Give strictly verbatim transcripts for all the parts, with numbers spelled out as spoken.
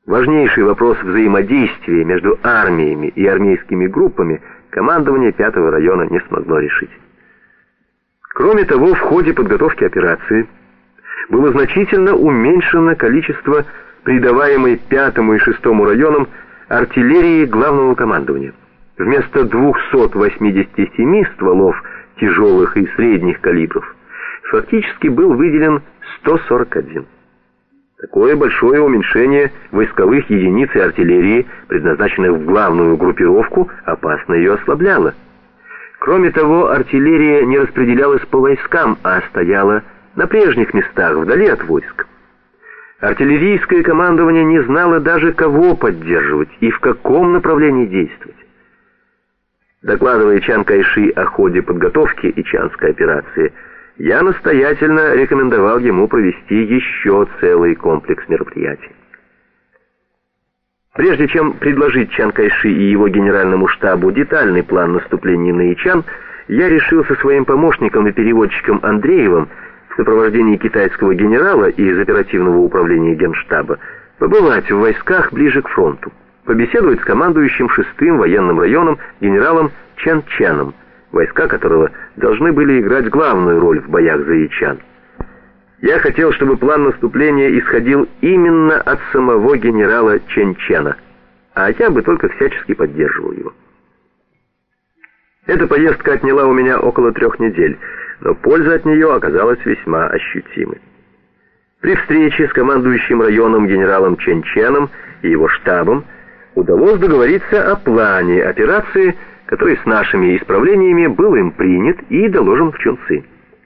Важнейший вопрос взаимодействия между армиями и армейскими группами командование пятого района не смогло решить. Кроме того, в ходе подготовки операции было значительно уменьшено количество придаваемой пятому и шестому районам артиллерии главного командования. Вместо двухсот восьмидесяти семи стволов тяжелых и средних калибров фактически был выделен сто сорок один. Такое большое уменьшение войсковых единиц и артиллерии, предназначенных в главную группировку, опасно ее ослабляло. Кроме того, артиллерия не распределялась по войскам, а стояла на прежних местах, вдали от войск. Артиллерийское командование не знало даже, кого поддерживать и в каком направлении действовать. Докладывая Чан Кайши о ходе подготовки Ичанской операции, я настоятельно рекомендовал ему провести еще целый комплекс мероприятий. Прежде чем предложить Чан Кайши и его генеральному штабу детальный план наступления на Ичан, я решил со своим помощником и переводчиком Андреевым в сопровождении китайского генерала и из оперативного управления Генштаба побывать в войсках ближе к фронту, побеседовать с командующим шестым военным районом генералом Чан Чаном, войска которого должны были играть главную роль в боях за Ичан. Я хотел, чтобы план наступления исходил именно от самого генерала Чан Чана, а я бы только всячески поддерживал его. Эта поездка отняла у меня около трех недель, но польза от нее оказалась весьма ощутимой. При встрече с командующим районом генералом Чан Чаном и его штабом удалось договориться о плане операции, который с нашими исправлениями был им принят и доложен в Чунци.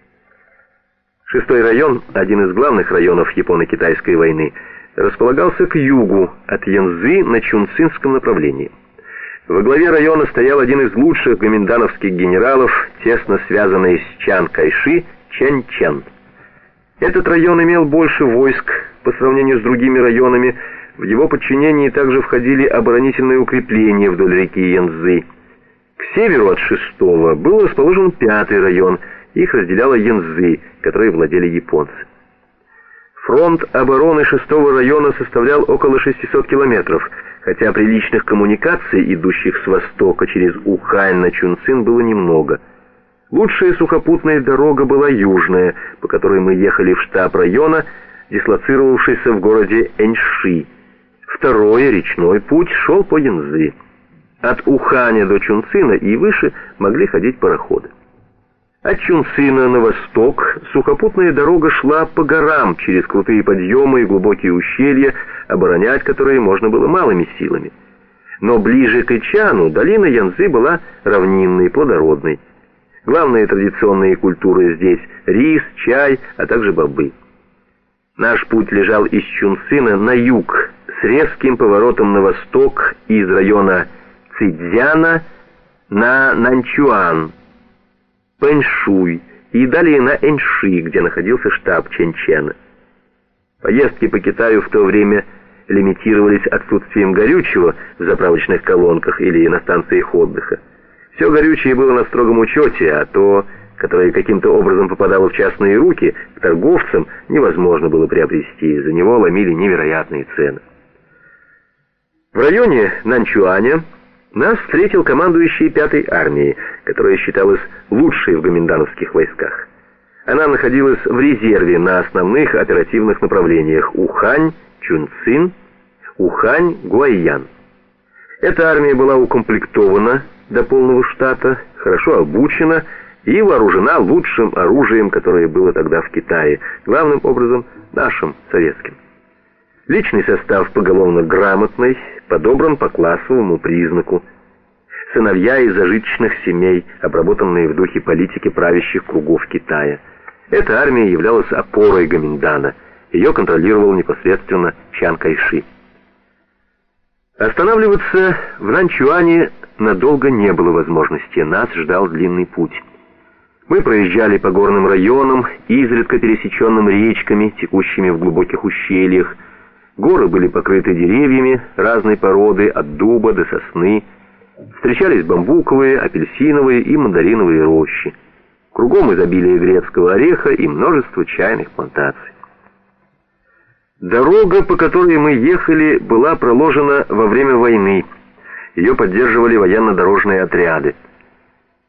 Шестой район, один из главных районов Японо-Китайской войны, располагался к югу от Янцзы на Чунцинском направлении. Во главе района стоял один из лучших гоминдановских генералов, тесно связанный с Чан Кайши, Чан Чан. Этот район имел больше войск по сравнению с другими районами. В его подчинении также входили оборонительные укрепления вдоль реки Янцзы. К северу от шестого был расположен пятый район, их разделяла Янцзы, которой владели японцы. Фронт обороны шестого района составлял около шестисот километров, хотя приличных коммуникаций, идущих с востока через Ухань на Чунцин, было немного. Лучшая сухопутная дорога была южная, по которой мы ехали в штаб района, дислоцировавшийся в городе Эньши. Второй, речной путь, шел по Янцзы. От Уханя до Чунцина и выше могли ходить пароходы. От Чунцина на восток сухопутная дорога шла по горам через крутые подъемы и глубокие ущелья, оборонять которые можно было малыми силами. Но ближе к Ичану долина Янцзы была равнинной, плодородной. Главные традиционные культуры здесь – рис, чай, а также бобы. Наш путь лежал из Чунцина на юг, с резким поворотом на восток из района Цзяна на Нанчуан, Пэньшуй и далее на Эньши, где находился штаб Чан Чана. Поездки по Китаю в то время лимитировались отсутствием горючего в заправочных колонках или на станциях отдыха. Все горючее было на строгом учете, а то, которое каким-то образом попадало в частные руки, к торговцам невозможно было приобрести, за него ломили невероятные цены. В районе Нанчуаня нас встретил командующий пятой армией, которая считалась лучшей в гоминдановских войсках. Она находилась в резерве на основных оперативных направлениях Ухань, Чунцин, Ухань, Гуайян. Эта армия была укомплектована до полного штата, хорошо обучена и вооружена лучшим оружием, которое было тогда в Китае, главным образом нашим, советским. Личный состав поголовно грамотный, подобран по классовому признаку. Сыновья из зажиточных семей, обработанные в духе политики правящих кругов Китая. Эта армия являлась опорой Гоминдана. Ее контролировал непосредственно Чан Кайши. Останавливаться в Нанчуане надолго не было возможности, нас ждал длинный путь. Мы проезжали по горным районам, изредка пересеченным речками, текущими в глубоких ущельях. Горы были покрыты деревьями разной породы, от дуба до сосны. Встречались бамбуковые, апельсиновые и мандариновые рощи. Кругом изобилие грецкого ореха и множество чайных плантаций. Дорога, по которой мы ехали, была проложена во время войны. Ее поддерживали военно-дорожные отряды.